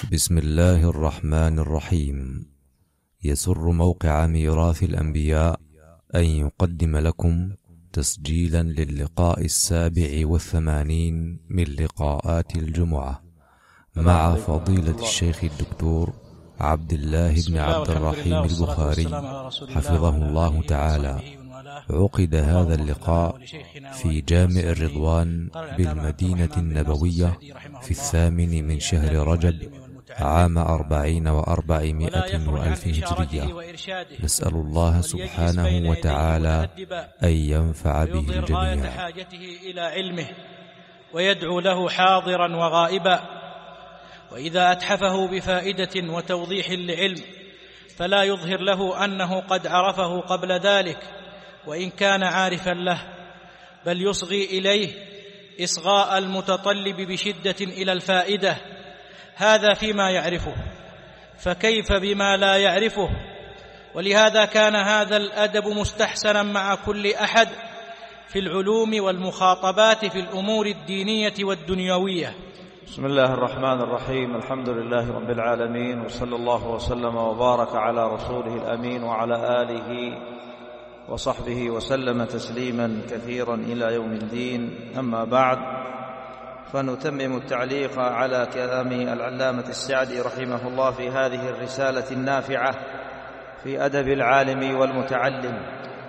بسم الله الرحمن الرحيم. يسر موقع ميراث الأنبياء أن يقدم لكم تسجيلا للقاء 87 من لقاءات الجمعة مع فضيلة الشيخ الدكتور عبد الله بن عبد الرحيم البخاري حفظه الله تعالى. عقد هذا اللقاء في جامع الرضوان بالمدينة النبوية في 8 من شهر رجب عام 40 و400 وألف هجرية. نسأل الله سبحانه وتعالى أن ينفع به الجميع. حاجته إلى علمه ويدعو له حاضرا وغائبا، وإذا أتحفه بفائدة وتوضيح لعلم فلا يظهر له أنه قد عرفه قبل ذلك وإن كان عارفا له، بل يصغي إليه إصغاء المتطلب بشدة إلى الفائدة. هذا فيما يعرفه، فكيف بما لا يعرفه؟ ولهذا كان هذا الأدب مستحسنا مع كل أحد في العلوم والمخاطبات في الأمور الدينية والدنيوية. بسم الله الرحمن الرحيم. الحمد لله رب العالمين، وصلى الله وسلم وبارك على رسوله الأمين وعلى آله وصحبه وسلم تسليما كثيرا إلى يوم الدين. أما بعد، فنتمم التعليق على كلام العلامة السعدي رحمه الله في هذه الرسالة النافعة في أدب العالم والمتعلم.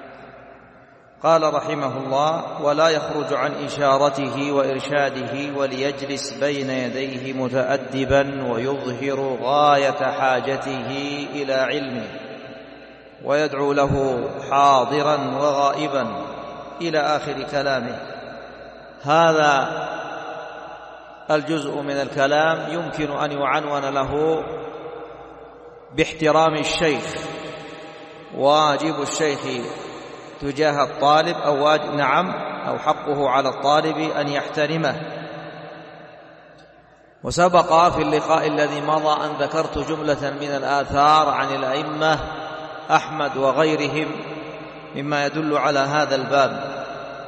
قال رحمه الله: ولا يخرج عن إشارته وإرشاده، وليجلس بين يديه متأدبا ويظهر غاية حاجته إلى علمه، ويدعو له حاضرا وغائبا إلى آخر كلامه. هذا الجزء من الكلام يمكن أن يعنون له باحترام الشيخ، واجب الشيخ تجاه الطالب أو حقه على الطالب أن يحترمه. وسبق في اللقاء الذي مضى أن ذكرت جملة من الآثار عن الأئمة أحمد وغيرهم مما يدل على هذا الباب.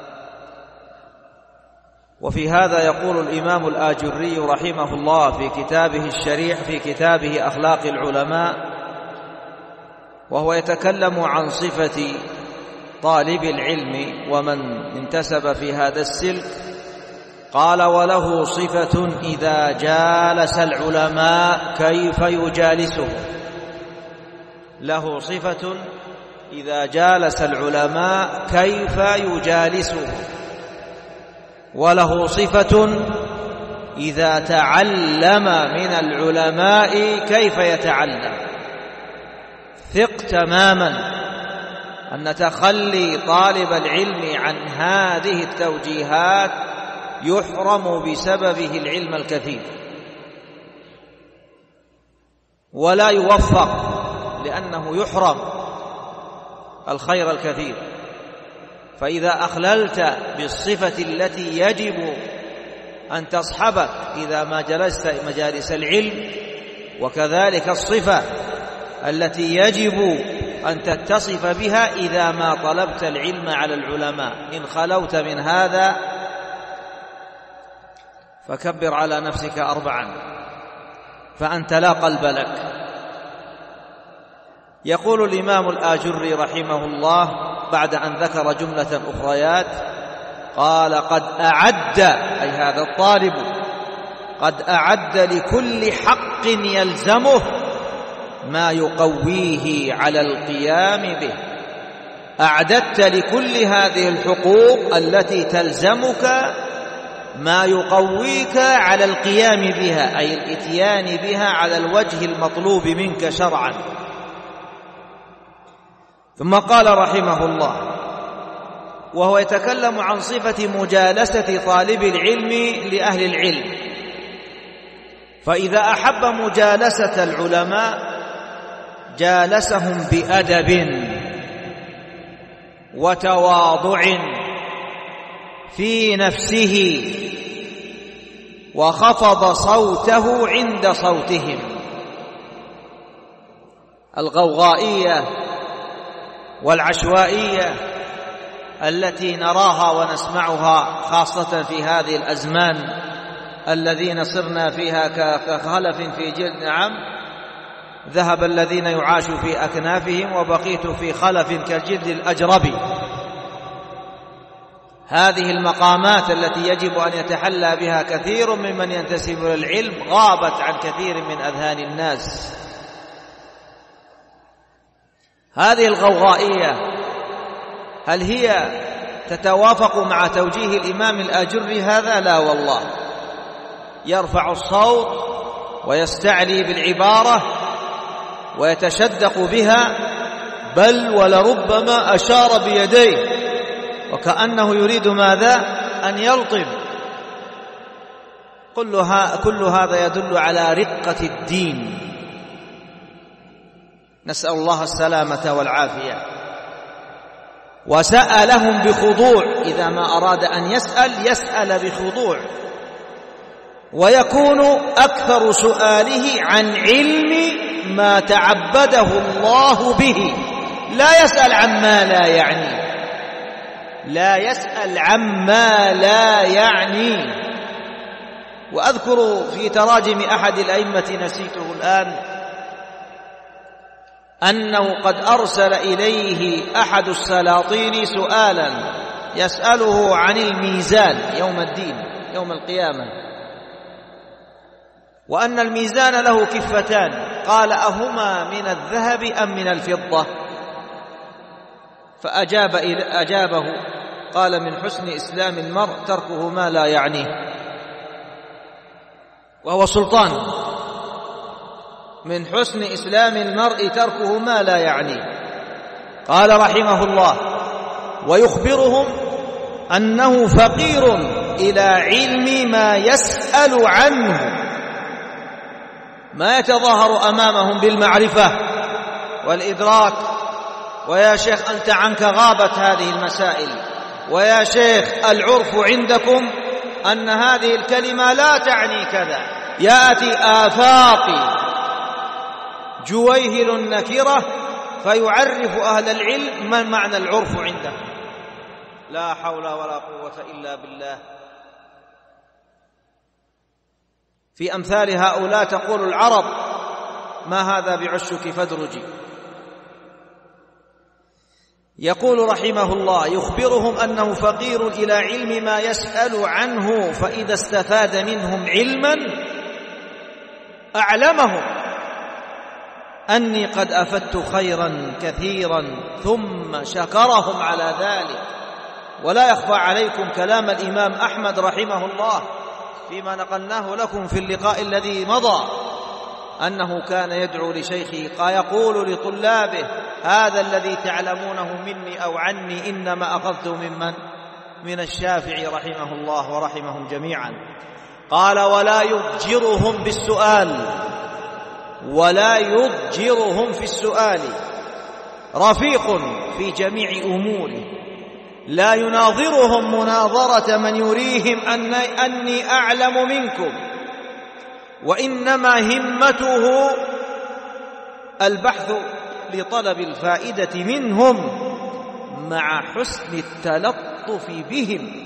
وفي هذا يقول الإمام الآجري رحمه الله في كتابه الشريح في كتابه أخلاق العلماء، وهو يتكلم عن صفة طالب العلم ومن انتسب في هذا السلك، قال: وله صفة إذا جالس العلماء كيف يجالسه. له صفة إذا جالس العلماء كيف يجالسه، وله صفة إذا تعلم من العلماء كيف يتعلم. ثق تماما أن تخلي طالب العلم عن هذه التوجيهات يحرم بسببه العلم الكثير، ولا يوفق لأنه يحرم الخير الكثير. فإذا أخللت بالصفة التي يجب أن تصحبك إذا ما جلست مجالس العلم، وكذلك الصفة التي يجب أن تتصف بها إذا ما طلبت العلم على العلماء، إن خلوت من هذا فكبر على نفسك 4 فأنت لا قلب لك. يقول الإمام الآجري رحمه الله بعد أن ذكر جملة أخريات، قال: قد أعد، أي هذا الطالب قد أعد لكل حق يلزمه ما يقويه على القيام به. أعددت لكل هذه الحقوق التي تلزمك ما يقويك على القيام بها، أي الإتيان بها على الوجه المطلوب منك شرعا. ثم قال رحمه الله وهو يتكلم عن صفة مجالسة طالب العلم لأهل العلم: فإذا أحب مجالسة العلماء جالسهم بأدب وتواضع في نفسه، وخفض صوته عند صوتهم. الغوغائية والعشوائية التي نراها ونسمعها خاصة في هذه الأزمان الذين صرنا فيها كخلف في جلد. نعم، ذهب الذين يعاش في أكنافهم وبقيت في خلف كالجلد الأجرب. هذه المقامات التي يجب أن يتحلى بها كثير ممن ينتسب للعلم غابت عن كثير من أذهان الناس. هذه الغوغائية هل هي تتوافق مع توجيه الإمام الآجري هذا؟ لا والله، يرفع الصوت ويستعلي بالعبارة ويتشدق بها، بل ولربما أشار بيديه وكأنه يريد ماذا؟ أن يلطم. كل هذا يدل على رقة الدين، نسأل الله السلامة والعافية. وسألهم بخضوع، إذا ما أراد أن يسأل بخضوع، ويكون أكثر سؤاله عن علم ما تعبده الله به، لا يسأل عما لا يعني، لا يسأل عما لا يعني. وأذكر في تراجم أحد الأئمة نسيته الآن أنه قد أرسل إليه أحد السلاطين سؤالا يسأله عن الميزان يوم الدين يوم القيامة، وأن الميزان له كفتان، قال أهما من الذهب أم من الفضة؟ فأجابه قال من حسن إسلام المرء تركه ما لا يعنيه، وهو سلطان. من حسن إسلام المرء تركه ما لا يعنيه. قال رحمه الله ويخبرهم أنه فقير إلى علم ما يسأل عنه، ما يتظاهر أمامهم بالمعرفة والإدراك، ويا شيخ أنت عنك غابت هذه المسائل، ويا شيخ العرف عندكم أن هذه الكلمة لا تعني كذا. يأتي آفاقي جويهل النكرة فيعرف أهل العلم ما معنى العرف عندهم. لا حول ولا قوة إلا بالله. في أمثال هؤلاء تقول العرب ما هذا بعشك فادرجي. يقول رحمه الله يخبرهم أنه فقير إلى علم ما يسأل عنه، فإذا استفاد منهم علما أعلمهم أني قد أفدت خيرا كثيرا، ثم شكرهم على ذلك. ولا يخفى عليكم كلام الإمام أحمد رحمه الله فيما نقلناه لكم في اللقاء الذي مضى، أنه كان يدعو لشيخه يقول لطلابه هذا الذي تعلمونه مني أو عني إنما أخذته ممن؟ من الشافعي رحمه الله ورحمهم جميعا. قال ولا يضجرهم بالسؤال، ولا يضجرهم في السؤال، رفيق في جميع أموره، لا يناظرهم مناظرة من يريهم أني أعلم منكم، وإنما همته البحث لطلب الفائدة منهم مع حسن التلطف بهم،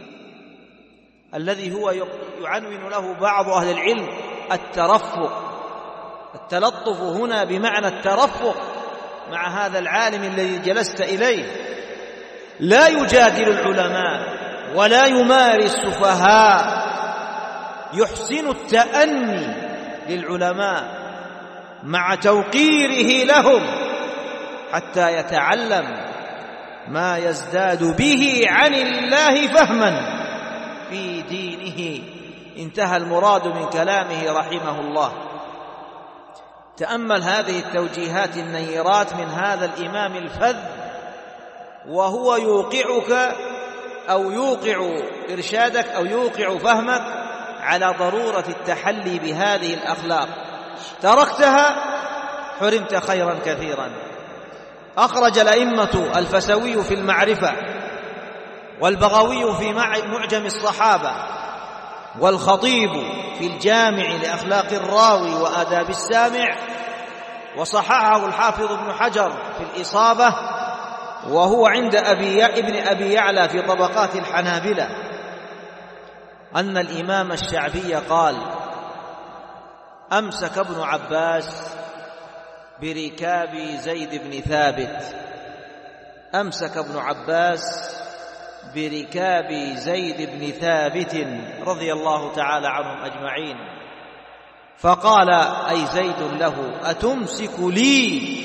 الذي هو يعنون له بعض أهل العلم الترفق. التلطف هنا بمعنى الترفق مع هذا العالم الذي جلست إليه، لا يجادل العلماء ولا يماري السفهاء، يحسن التأني للعلماء مع توقيره لهم حتى يتعلم ما يزداد به عن الله فهما في دينه. انتهى المراد من كلامه رحمه الله. تأمل هذه التوجيهات النيرات من هذا الإمام الفذ، وهو يوقعك أو يوقع إرشادك أو يوقع فهمك على ضرورة التحلي بهذه الأخلاق. تركتها حرمت خيرا كثيرا. أخرج الأئمة الفسوي في المعرفة، والبغوي في معجم الصحابة، والخطيب في الجامع لأخلاق الراوي وآداب السامع، وصححه الحافظ ابن حجر في الإصابة، وهو عند ابن أبي يعلى في طبقات الحنابلة. أن الإمام الشعبي قال: أمسك ابن عباس بركاب زيد بن ثابت، أمسك ابن عباس بركاب زيد بن ثابت رضي الله تعالى عنهم أجمعين، فقال أي زيد له: أتمسك لي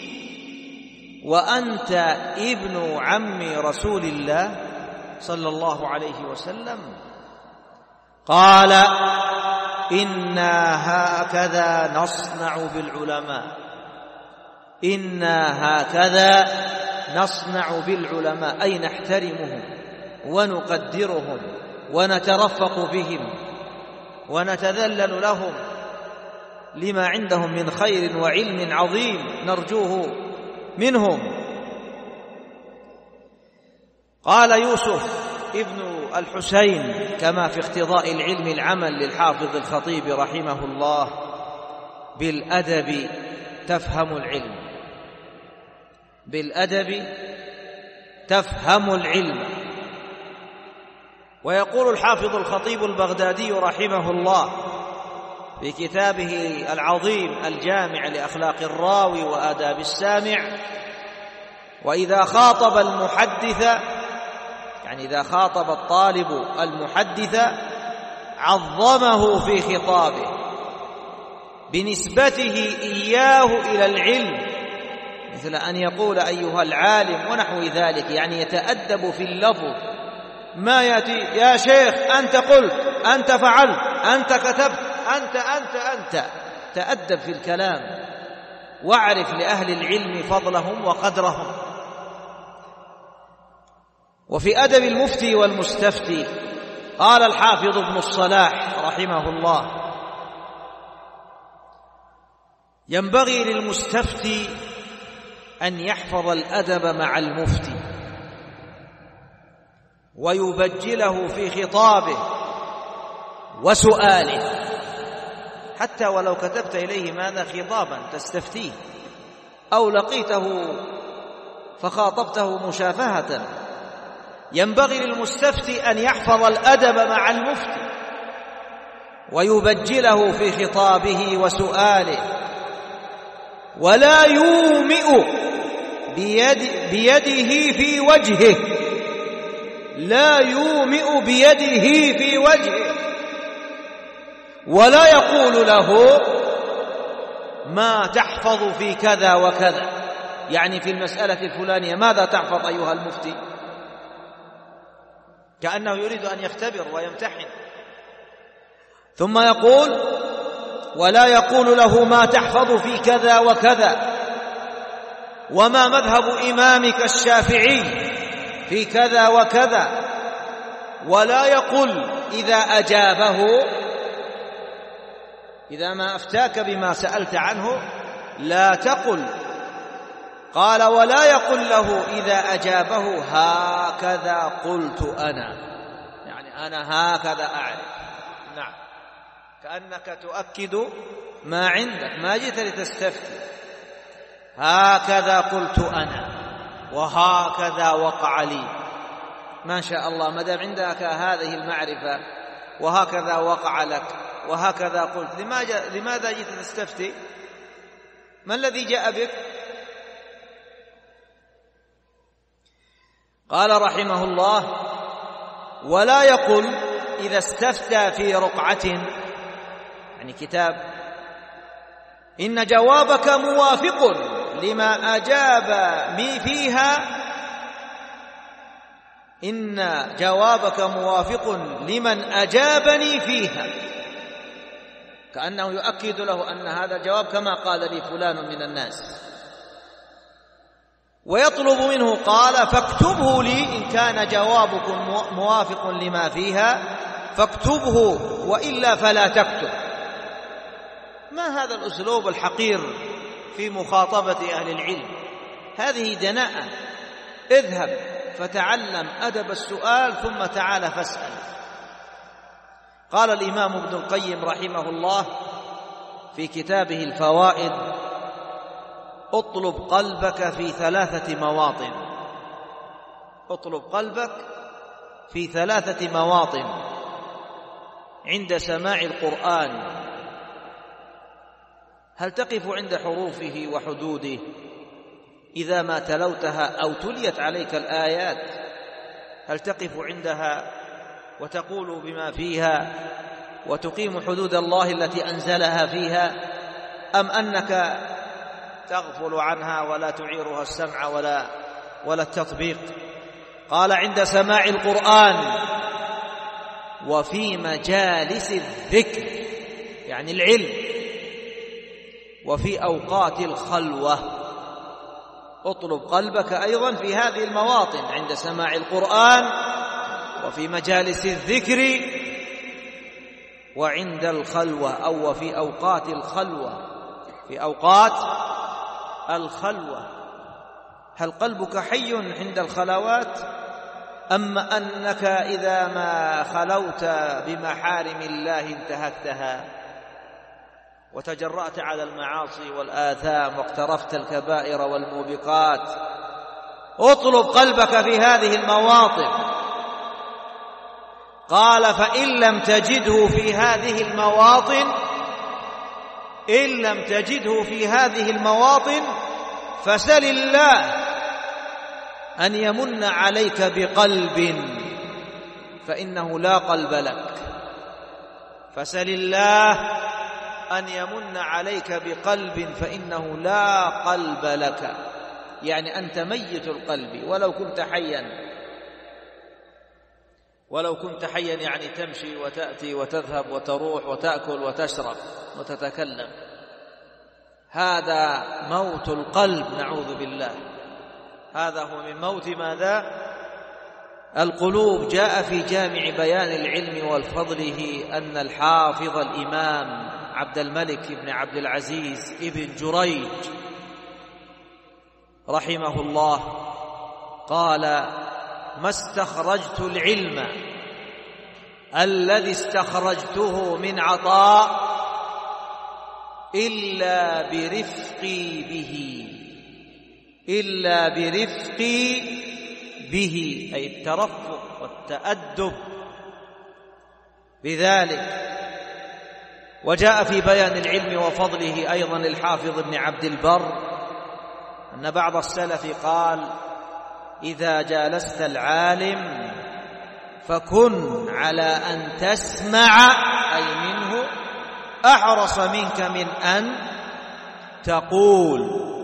وأنت ابن عم رسول الله صلى الله عليه وسلم؟ قال: إنا هكذا نصنع بالعلماء، إنا هكذا نصنع بالعلماء، أي نحترمهم ونقدرهم ونترفق بهم ونتذلل لهم لما عندهم من خير وعلم عظيم نرجوه منهم. قال يوسف ابن الحسين كما في اقتضاء العلم العمل للحافظ الخطيب رحمه الله: بالأدب تفهم العلم، بالأدب تفهم العلم. ويقول الحافظ الخطيب البغدادي رحمه الله في كتابه العظيم الجامع لأخلاق الراوي وآداب السامع: وإذا خاطب المحدث، يعني إذا خاطب الطالب المحدث، عظمه في خطابه بنسبته إياه إلى العلم، مثل أن يقول أيها العالم ونحو ذلك، يعني يتأدب في اللفظ، ما يأتي يا شيخ أنت قلت، أنت فعلت، أنت كتبت، أنت تأدب في الكلام، واعرف لأهل العلم فضلهم وقدرهم. وفي أدب المفتي والمستفتي قال الحافظ ابن الصلاح رحمه الله: ينبغي للمستفتي أن يحفظ الأدب مع المفتي ويبجله في خطابه وسؤاله، حتى ولو كتبت إليه ماذا خطابا تستفتيه أو لقيته فخاطبته مشافهة، ينبغي للمستفتي أن يحفظ الأدب مع المفتي ويبجله في خطابه وسؤاله، ولا يومئ بيده في وجهه، لا يومئ بيده في وجهه، ولا يقول له ما تحفظ في كذا وكذا، يعني في المسألة الفلانية ماذا تحفظ أيها المفتي، كأنه يريد أن يختبر ويمتحن. ثم يقول: ولا يقول له ما تحفظ في كذا وكذا، وما مذهب إمامك الشافعي في كذا وكذا، ولا يقول إذا أجابه، إذا ما أفتاك بما سألت عنه لا تقل، قال: ولا يقول له إذا أجابه هكذا قلت أنا، يعني أنا هكذا أعرف، نعم، كأنك تؤكد ما عندك، ما جئت لتستفتي، هكذا قلت أنا وهكذا وقع لي، ما شاء الله ما دام عندك هذه المعرفة وهكذا وقع لك وهكذا قلت، لماذا جئت تستفتي؟ ما الذي جاء بك؟ قال رحمه الله: ولا يقول إذا استفتى في رقعة، يعني كتاب، إن جوابك موافق لما أجابني فيها، إن جوابك موافق لمن أجابني فيها، كأنه يؤكد له أن هذا الجواب كما قال لي فلان من الناس. ويطلب منه، قال: فاكتبه لي إن كان جوابكم موافق لما فيها فاكتبه، وإلا فلا تكتب. ما هذا الأسلوب الحقير في مخاطبة أهل العلم؟ هذه دناءة. اذهب فتعلم أدب السؤال ثم تعال فاسأل. قال الإمام ابن القيم رحمه الله في كتابه الفوائد: اطلب قلبك في 3 مواطن، اطلب قلبك في 3 مواطن. عند سماع القرآن هل تقف عند حروفه وحدوده إذا ما تلوتها أو تليت عليك الآيات؟ هل تقف عندها وتقول بما فيها وتقيم حدود الله التي أنزلها فيها، أم أنك تغفل عنها ولا تعيرها السمع ولا التطبيق؟ قال عند سماع القرآن وفي مجالس الذكر يعني العلم، وفي أوقات الخلوة. اطلب قلبك أيضا في هذه المواطن عند سماع القرآن وفي مجالس الذكر وعند الخلوة، أو وفي أوقات الخلوة، في أوقات الخلوة. هل قلبك حي عند الخلوات، أم أنك إذا ما خلوت بمحارم الله انتهكتها وتجرأت على المعاصي والآثام واقترفت الكبائر والموبقات؟ اطلب قلبك في هذه المواطن. قال فإن لم تجده في هذه المواطن فسل الله أن يمن عليك بقلب فإنه لا قلب لك. فسل الله أن يمن عليك بقلب فإنه لا قلب لك، يعني أنت ميت القلب ولو كنت حيا يعني تمشي وتأتي وتذهب وتروح وتأكل وتشرب وتتكلم. هذا موت القلب، نعوذ بالله. هذا هو من موت ماذا؟ القلوب. جاء في جامع بيان العلم والفضله أن الحافظ الإمام عبد الملك بن عبد العزيز ابن جريج رحمه الله قال: ما استخرجت العلم الذي استخرجته من عطاء إلا برفقي به، أي الترفق والتأدب بذلك. وجاء في بيان العلم وفضله أيضا الحافظ ابن عبد البر أن بعض السلف قال: إذا جالست العالم فكن على أن تسمع، أي منه، أحرص منك من أن تقول.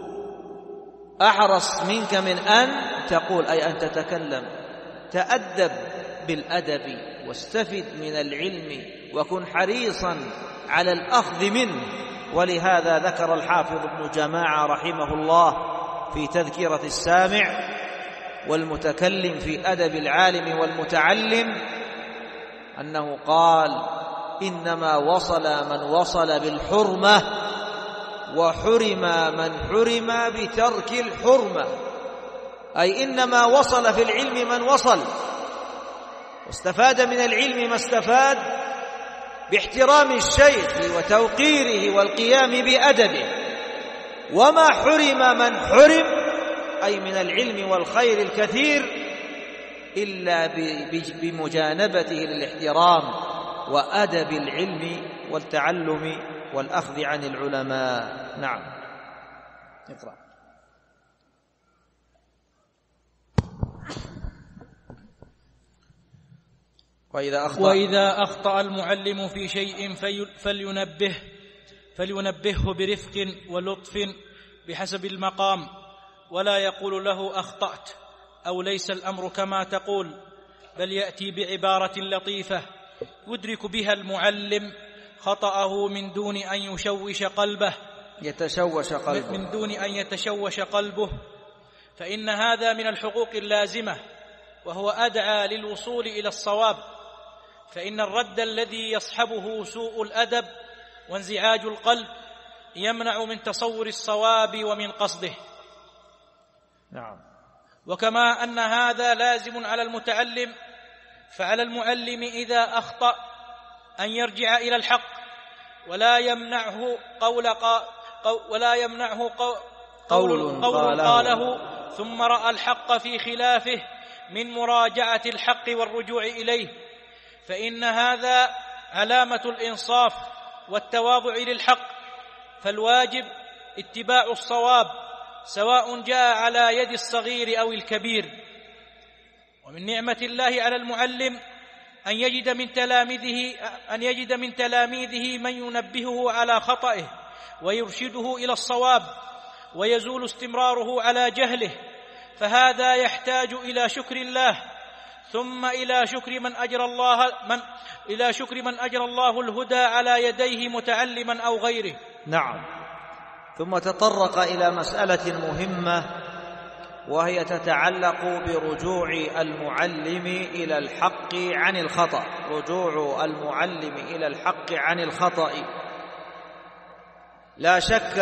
أحرص منك من أن تقول أي أن تتكلم. تأدب بالأدب واستفد من العلم وكن حريصا على الأخذ منه. ولهذا ذكر الحافظ ابن جماعة رحمه الله في تذكرة السامع والمتكلم في أدب العالم والمتعلم أنه قال: إنما وصل من وصل بالحرمة وحرم من حرم بترك الحرمة، أي إنما وصل في العلم من وصل واستفاد من العلم ما استفاد باحترام الشيخ وتوقيره والقيام بأدبه، وما حرم من حرم أي من العلم والخير الكثير إلا بمجانبته للاحترام وأدب العلم والتعلم والأخذ عن العلماء. نعم، اقرأ. وإذا أخطأ المعلم في شيء فلينبهه برفق ولطف بحسب المقام، ولا يقول له أخطأت أو ليس الأمر كما تقول، بل يأتي بعبارة لطيفة يدرك بها المعلم خطأه من دون أن يتشوش قلبه، فإن هذا من الحقوق اللازمة، وهو أدعى للوصول إلى الصواب. فإن الرد الذي يصحبه سوء الأدب وانزعاج القلب يمنع من تصور الصواب ومن قصده. نعم. وكما أن هذا لازم على المتعلم، فعلى المعلم إذا أخطأ أن يرجع إلى الحق، ولا يمنعه قول قاله ثم رأى الحق في خلافه من مراجعة الحق والرجوع إليه، فإن هذا علامة الإنصاف والتواضع للحق، فالواجب اتباع الصواب سواء جاء على يد الصغير أو الكبير. ومن نعمة الله على المعلم أن يجد من تلاميذه من ينبهه على خطئه ويرشده إلى الصواب ويزول استمراره على جهله، فهذا يحتاج إلى شكر الله، ثم إلى شكر من أجرى الله الهدى على يديه متعلما أو غيره. نعم. ثم تطرق إلى مسألة مهمة، وهي تتعلق برجوع المعلم إلى الحق عن الخطأ. رجوع المعلم إلى الحق عن الخطأ. لا شك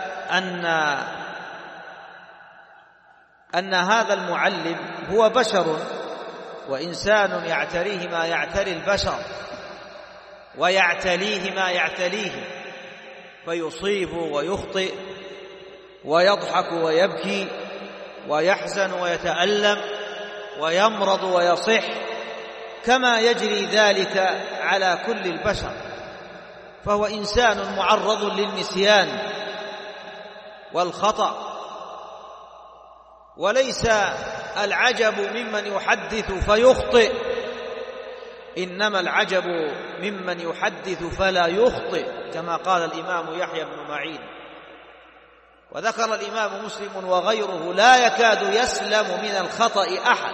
أن هذا المعلم هو بشر وإنسان يعتريه ما يعتري البشر ويعتليه ما يعتليه، فيصيب ويخطئ ويضحك ويبكي ويحزن ويتألم ويمرض ويصح، كما يجري ذلك على كل البشر، فهو إنسان معرض للنسيان والخطأ. وليس العجب ممن يحدث فيخطئ، إنما العجب ممن يحدث فلا يخطئ، كما قال الإمام يحيى بن معين. وذكر الإمام مسلم وغيره: لا يكاد يسلم من الخطأ أحد.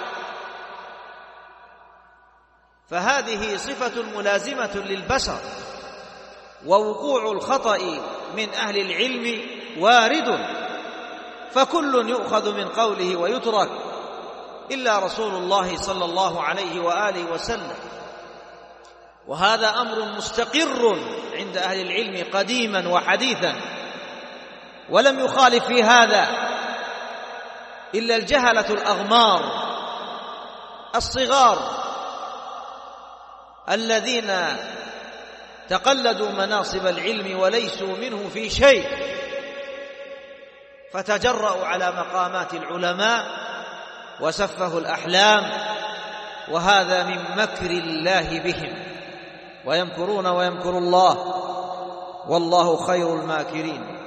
فهذه صفة ملازمة للبشر، ووقوع الخطأ من أهل العلم وارد، فكل يؤخذ من قوله ويترك إلا رسول الله صلى الله عليه وآله وسلم. وهذا أمر مستقر عند أهل العلم قديما وحديثا، ولم يخالف في هذا إلا الجهلة الأغمار الصغار الذين تقلدوا مناصب العلم وليسوا منه في شيء، فتجرأوا على مقامات العلماء وسفهوا الأحلام، وهذا من مكر الله بهم. ويمكرون ويمكر الله والله خير الماكرين.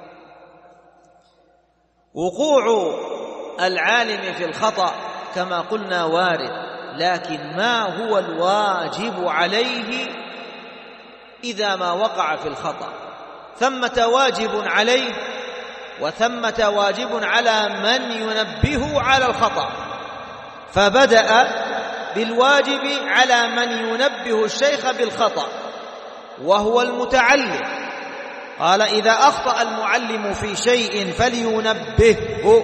وقوع العالم في الخطأ كما قلنا وارد، لكن ما هو الواجب عليه إذا ما وقع في الخطأ؟ ثمة واجب عليه وثمة واجب على من ينبه على الخطأ، فبدأ بالواجب على من ينبه الشيخ بالخطأ وهو المتعلم. قال: إذا أخطأ المعلم في شيء فلينبهه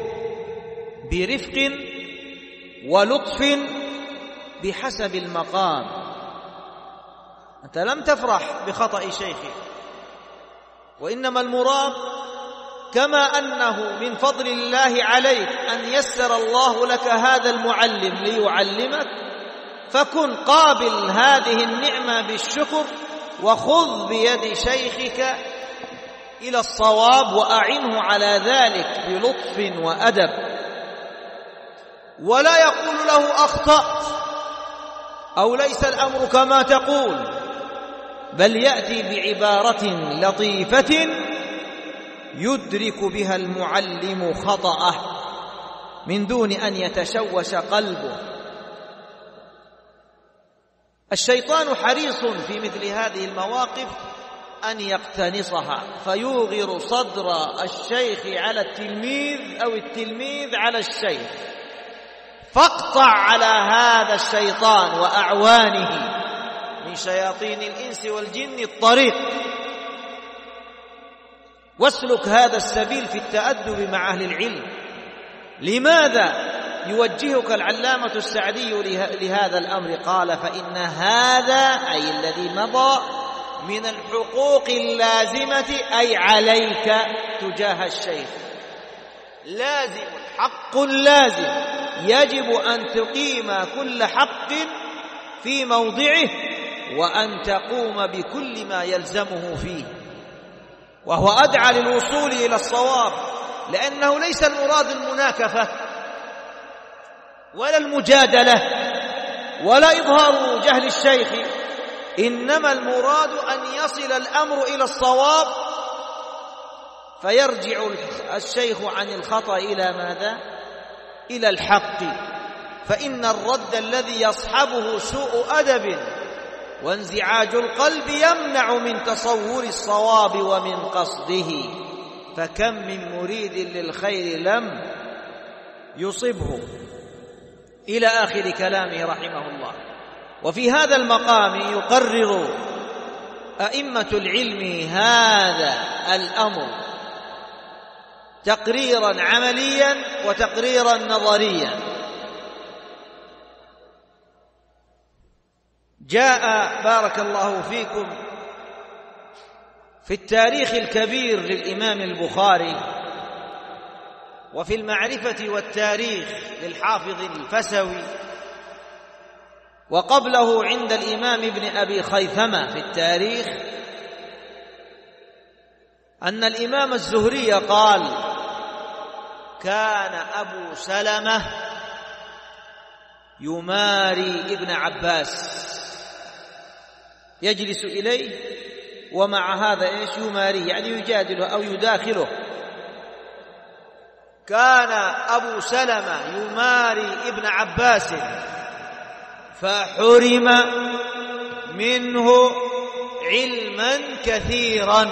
برفق ولطف بحسب المقام. أنت لم تفرح بخطأ شيخك، وإنما المراد كما أنه من فضل الله عليك أن يسر الله لك هذا المعلم ليعلمك، فكن قابل هذه النعمة بالشكر، وخذ بيد شيخك إلى الصواب وأعنه على ذلك بلطف وأدب، ولا يقول له أخطأت أو ليس الأمر كما تقول، بل يأتي بعبارة لطيفة يدرك بها المعلم خطأه من دون أن يتشوش قلبه. الشيطان حريص في مثل هذه المواقف أن يقتنصها، فيوغر صدر الشيخ على التلميذ أو التلميذ على الشيخ. فاقطع على هذا الشيطان وأعوانه من شياطين الإنس والجن الطريق، واسلك هذا السبيل في التأدب مع أهل العلم. لماذا يوجهك العلامة السعدي لهذا الأمر؟ قال: فإن هذا أي الذي مضى من الحقوق اللازمة، أي عليك تجاه الشيخ، لازم، حق لازم، يجب أن تقيم كل حق في موضعه وأن تقوم بكل ما يلزمه فيه، وهو أدعى للوصول إلى الصواب، لأنه ليس المراد المناكفة ولا المجادلة ولا إظهار جهل الشيخ، إنما المراد أن يصل الأمر إلى الصواب، فيرجع الشيخ عن الخطأ إلى ماذا؟ إلى الحق. فإن الرد الذي يصحبه سوء أدب وانزعاج القلب يمنع من تصور الصواب ومن قصده، فكم من مريد للخير لم يصبه، إلى آخر كلامه رحمه الله. وفي هذا المقام يقرر أئمة العلم هذا الأمر تقريرا عمليا وتقريرا نظريا. جاء بارك الله فيكم في التاريخ الكبير للإمام البخاري، وفي المعرفة والتاريخ للحافظ الفسوي، وقبله عند الإمام ابن أبي خيثمة في التاريخ، أن الإمام الزهري قال: كان أبو سلمة يماري ابن عباس، يجلس إليه ومع هذا يماريه، يعني يجادله أو يداخله. كان أبو سلمة يماري ابن عباس فحرم منه علما كثيرا.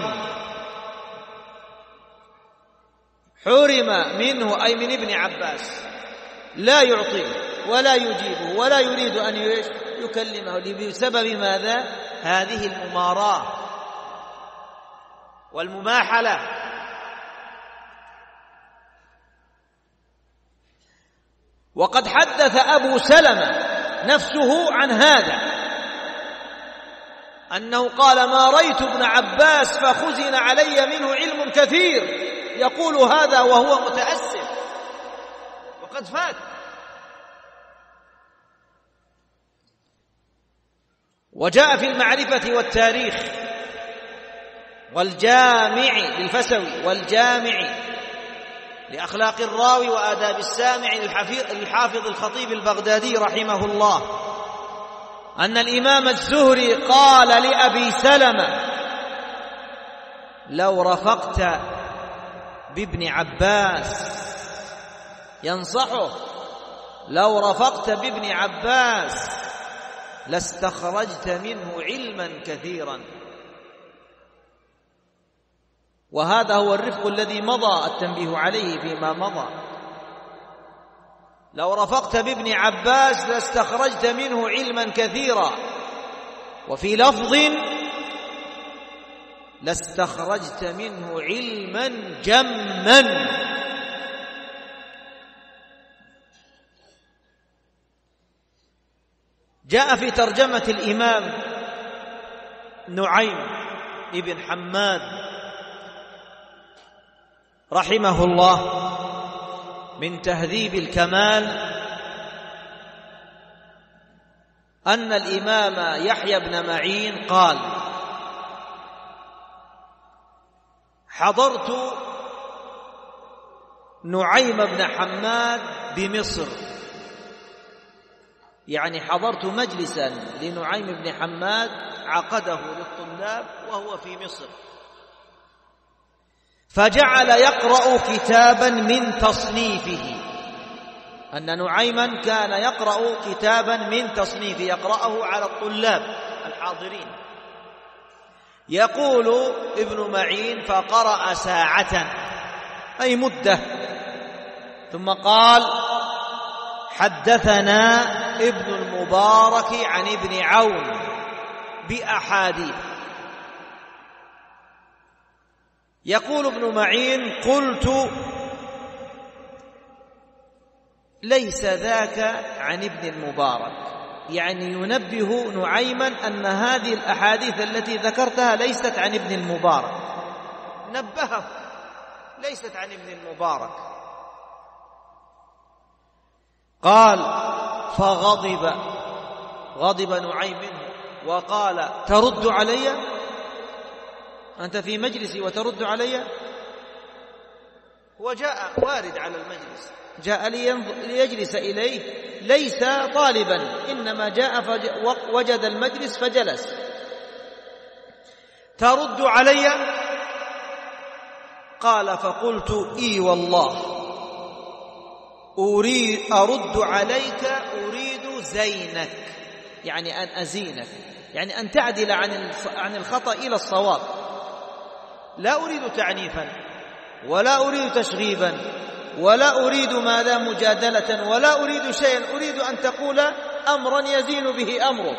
حرم منه أي من ابن عباس، لا يعطيه ولا يجيبه ولا يريد أن يكلمه بسبب ماذا؟ هذه المماراة والمماحلة. وقد حدث أبو سلمة نفسه عن هذا، أنه قال: ما رأيت ابن عباس فخزن علي منه علم كثير. يقول هذا وهو متأسف وقد فات. وجاء في المعرفة والتاريخ والجامع للفسوي والجامع لأخلاق الراوي وآداب السامع للحافظ الخطيب البغدادي رحمه الله، أن الإمام الزهري قال لأبي سلمة: لو رفقت بابن عباس، ينصحه: لو رفقت بابن عباس لاستخرجت منه علما كثيرا. وهذا هو الرفق الذي مضى التنبيه عليه فيما مضى. لو رفقت بابن عباس لاستخرجت منه علما كثيرا. وفي لفظ: لاستخرجت منه علما جما. جاء في ترجمة الإمام نعيم ابن حماد رحمه الله من تهذيب الكمال أن الإمام يحيى بن معين قال: حضرت نعيم بن حماد بمصر، يعني حضرت مجلسا لنعيم بن حماد عقده للطلاب وهو في مصر، فجعل يقرأ كتابا من تصنيفه. أن نعيما كان يقرأ كتابا من تصنيفه يقرأه على الطلاب الحاضرين. يقول ابن معين: فقرأ ساعة أي مدة، ثم قال: حدثنا ابن المبارك عن ابن عون بأحاديث. يقول ابن معين: قلت: ليس ذاك عن ابن المبارك، يعني ينبه نعيما أن هذه الأحاديث التي ذكرتها ليست عن ابن المبارك، نبهه ليست عن ابن المبارك. قال: غضب نعيم منه وقال: ترد علي؟ أنت في مجلسي وترد علي؟ وجاء وارد على المجلس، جاء ليجلس إليه، ليس طالبا، إنما جاء وجد المجلس فجلس، ترد علي؟ قال فقلت إي والله أرد عليك أريد زينك، يعني أن أزينك، يعني أن تعدل عن الخطأ إلى الصواب. لا أريد تعنيفا ولا أريد تشغيبا ولا أريد ماذا مجادلة ولا أريد شيئا، أريد أن تقول أمرا يزين به أمرك.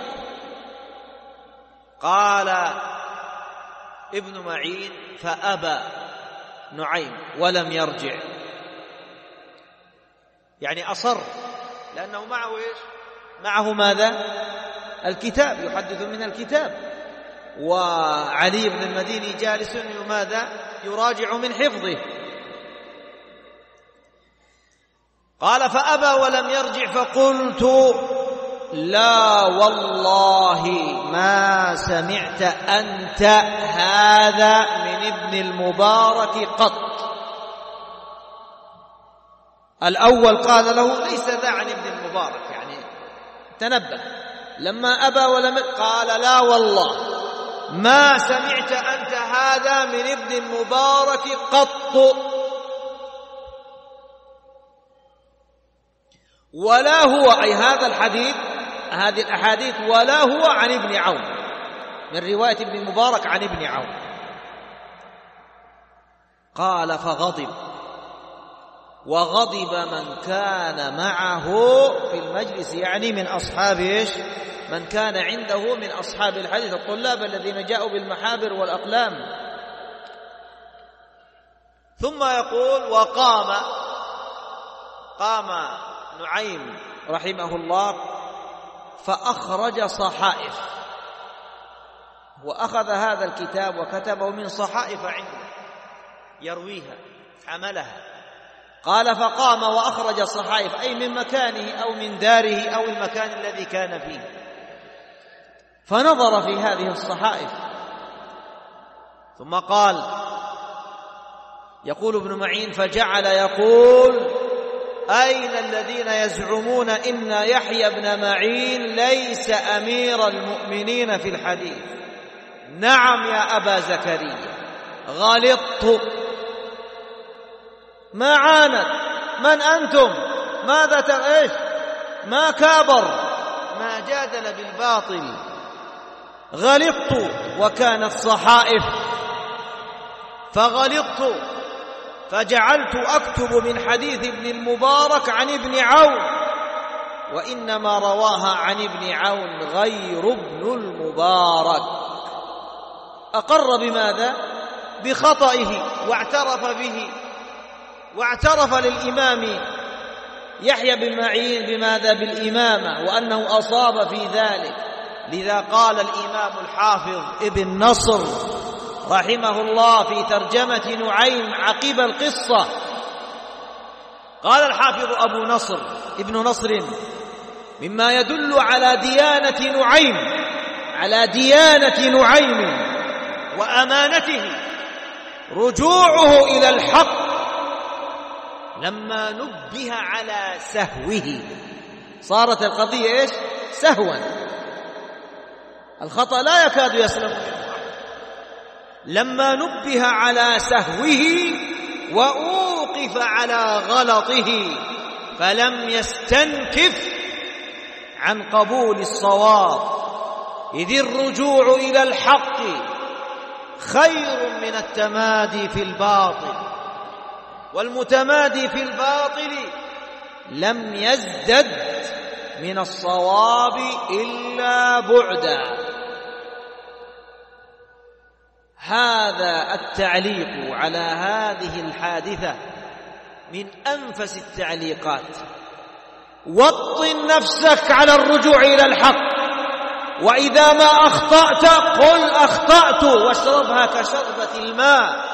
قال ابن معين فأبى نعيم ولم يرجع، يعني أصر، لأنه معه إيش؟ معه ماذا؟ الكتاب، يحدث من الكتاب، وعلي بن المديني جالس ماذا؟ يراجع من حفظه. قال فأبى ولم يرجع، فقلت لا والله ما سمعت أنت هذا من ابن المبارك قط. الأول قال له ليس ذا عن ابن المبارك، يعني تنبه. لما أبى ولم قال لا والله ما سمعت أنت هذا من ابن المبارك قط، ولا هو، أي هذا الحديث، هذه الأحاديث، ولا هو عن ابن عون، من رواية ابن المبارك عن ابن عون. قال فغضب، وغضب من كان معه في المجلس، يعني من أصحاب إيش؟ من كان عنده من أصحاب الحديث، الطلاب الذين جاءوا بالمحابر والأقلام. ثم يقول قام نعيم رحمه الله فأخرج صحائف، وأخذ هذا الكتاب وكتبه من صحائف عنده يرويها، حملها. قال فقام وأخرج الصحائف، أي من مكانه أو من داره أو المكان الذي كان فيه، فنظر في هذه الصحائف، ثم قال، يقول ابن معين فجعل يقول أين الذين يزعمون إن يحيى بن معين ليس أمير المؤمنين في الحديث؟ نعم يا أبا زكريا غلطت، ما عاند، من أنتم؟ ماذا إيش؟ ما كابر، ما جادل بالباطل. غلطت، وكانت صحائف، فغلطت فجعلت أكتب من حديث ابن المبارك عن ابن عون، وإنما رواها عن ابن عون غير ابن المبارك. أقر بماذا؟ بخطئه، واعترف به، واعترف للإمام يحيى بن معين بماذا؟ بالإمامة، وأنه أصاب في ذلك. لذا قال الإمام الحافظ ابن نصر رحمه الله في ترجمة نعيم عقب القصة، قال الحافظ أبو نصر ابن نصر مما يدل على ديانة نعيم، على ديانة نعيم وأمانته رجوعه إلى الحق لما نبه على سهوه. صارت القضية إيش؟ سهوا، الخطأ لا يكاد يسلم منه. لما نبه على سهوه وأوقف على غلطه فلم يستنكف عن قبول الصواب، إذ الرجوع إلى الحق خير من التمادي في الباطل، والمتمادي في الباطل لم يزدد من الصواب إلا بعدا. هذا التعليق على هذه الحادثة من أنفس التعليقات. وطن نفسك على الرجوع إلى الحق، وإذا ما أخطأت قل أخطأت واشربها كشربة الماء،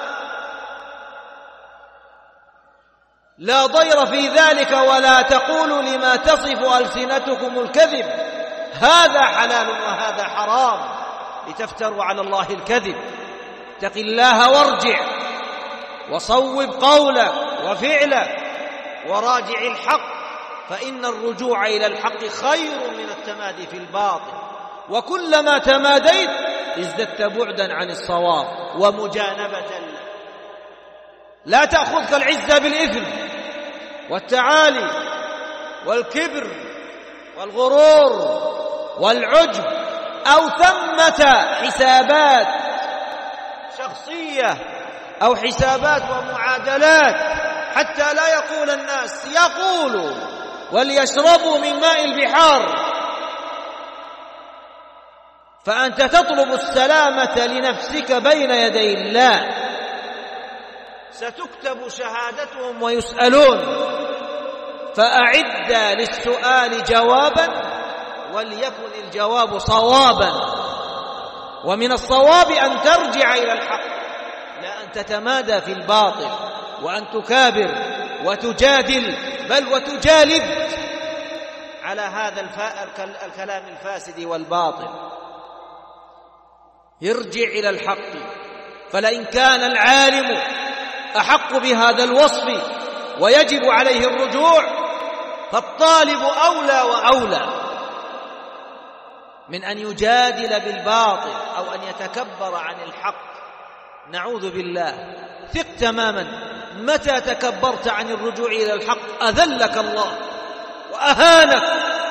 لا ضير في ذلك. ولا تقولوا لما تصف ألسنتكم الكذب هذا حلال وهذا حرام لتفتروا على الله الكذب. اتق الله وارجع وصوب قولك وفعلك وراجع الحق، فإن الرجوع إلى الحق خير من التمادي في الباطل. وكلما تماديت ازددت بعدا عن الصواب ومجانبة له. لا تأخذك العزة بالإثم والتعالي والكبر والغرور والعجب أو ثمة حسابات شخصية أو حسابات ومعادلات حتى لا يقول الناس يقولوا وليشربوا من ماء البحار، فأنت تطلب السلامة لنفسك بين يدي الله. ستكتب شهادتهم ويسألون، فأعد للسؤال جوابا وليكن الجواب صوابا. ومن الصواب أن ترجع إلى الحق، لا أن تتمادى في الباطل وأن تكابر وتجادل بل وتجالد على هذا الكلام الفاسد والباطل. ارجع إلى الحق، فلئن كان العالم أحق بهذا الوصف ويجب عليه الرجوع، فالطالب أولى وأولى من أن يجادل بالباطل أو أن يتكبر عن الحق. نعوذ بالله. ثق تماما، متى تكبرت عن الرجوع إلى الحق أذلك الله وأهانك،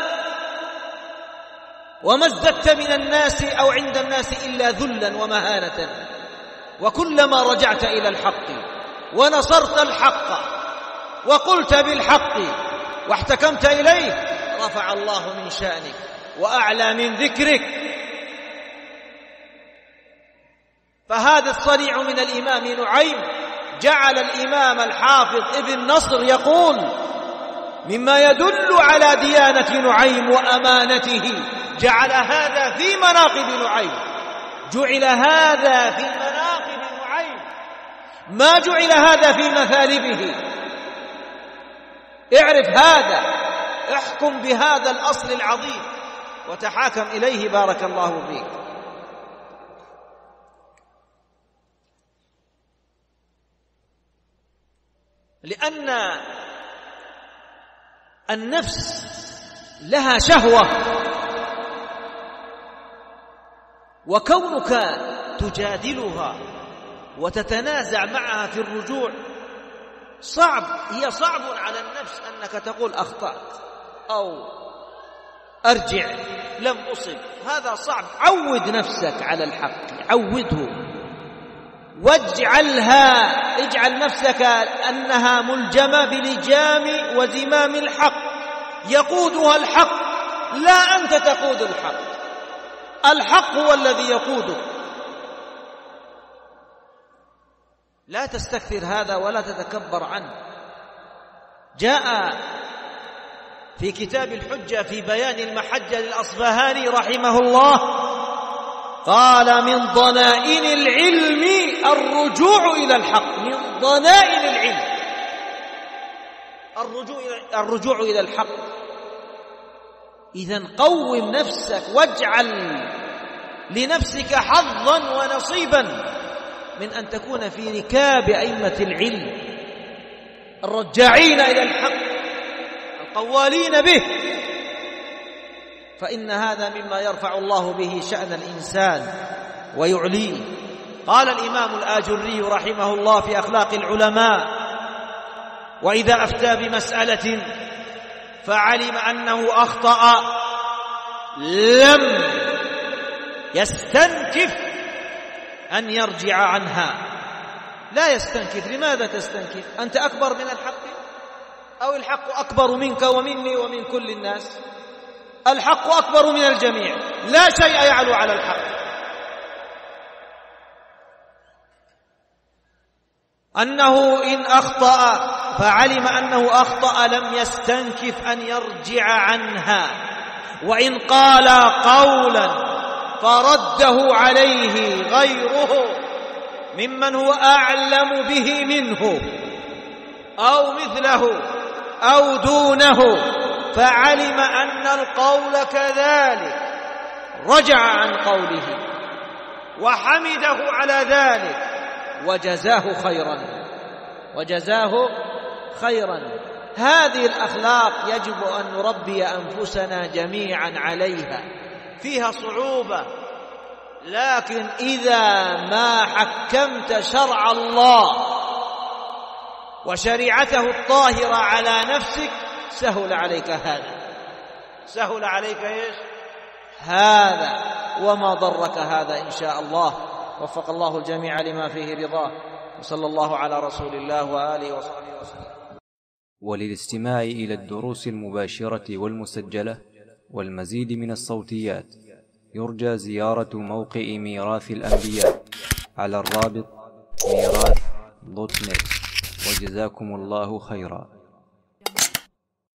وما ازددت من الناس أو عند الناس إلا ذلا ومهانة. وكلما رجعت إلى الحق ونصرت الحق وقلت بالحق واحتكمت إليه، رفع الله من شأنك وأعلى من ذكرك. فهذا الصنيع من الإمام نعيم جعل الإمام الحافظ ابن نصر يقول: مما يدل على ديانة نعيم وأمانته جعل هذا في مناقب نعيم. جعل هذا في مناقب نعيم، ما جعل هذا في مثالبه. اعرف هذا، احكم بهذا الأصل العظيم وتحاكم إليه. بارك الله فيك. لأن النفس لها شهوة، وكونك تجادلها وتتنازع معها في الرجوع صعب. هي صعب على النفس أنك تقول أخطأت أو أرجع لم أصب، هذا صعب. عود نفسك على الحق، عوده اجعل نفسك أنها ملجمة بلجام وزمام الحق، يقودها الحق لا أنت تقود الحق. الحق هو الذي يقودك. لا تستكثر هذا ولا تتكبر عنه. جاء في كتاب الحجة في بيان المحجة للأصبهاني رحمه الله قال: من ضنائن العلم الرجوع إلى الحق. من ضنائن العلم الرجوع إلى الحق. إذن قوم نفسك واجعل لنفسك حظا ونصيبا من أن تكون في ركاب أئمة العلم الرجاعين إلى الحق القوالين به، فإن هذا مما يرفع الله به شأن الإنسان ويعليه. قال الإمام الآجري رحمه الله في أخلاق العلماء: وإذا أفتى بمسألة فعلم أنه أخطأ لم يستنكف أن يرجع عنها. لا يستنكف. لماذا تستنكف؟ أنت أكبر من الحق أو الحق أكبر منك ومني ومن كل الناس؟ الحق أكبر من الجميع، لا شيء يعلو على الحق. أنه إن أخطأ فعلم أنه أخطأ لم يستنكف أن يرجع عنها، وإن قال قولا فرده عليه غيره ممن هو أعلم به منه أو مثله أو دونه فعلم أن القول كذلك، رجع عن قوله وحمده على ذلك وجزاه خيرا. هذه الأخلاق يجب أن نربي أنفسنا جميعا عليها. فيها صعوبة لكن إذا ما حكمت شرع الله وشريعته الطاهرة على نفسك سهل عليك هذا، سهل عليك إيش؟ هذا، وما ضرك هذا إن شاء الله. وفق الله الجميع لما فيه رضاه، وصلى الله على رسول الله وآله وصحبه وسلم. وللاستماع إلى الدروس المباشرة والمسجلة والمزيد من الصوتيات يرجى زيارة موقع ميراث الأنبياء على الرابط ميراث.net. وجزاكم الله خيرا.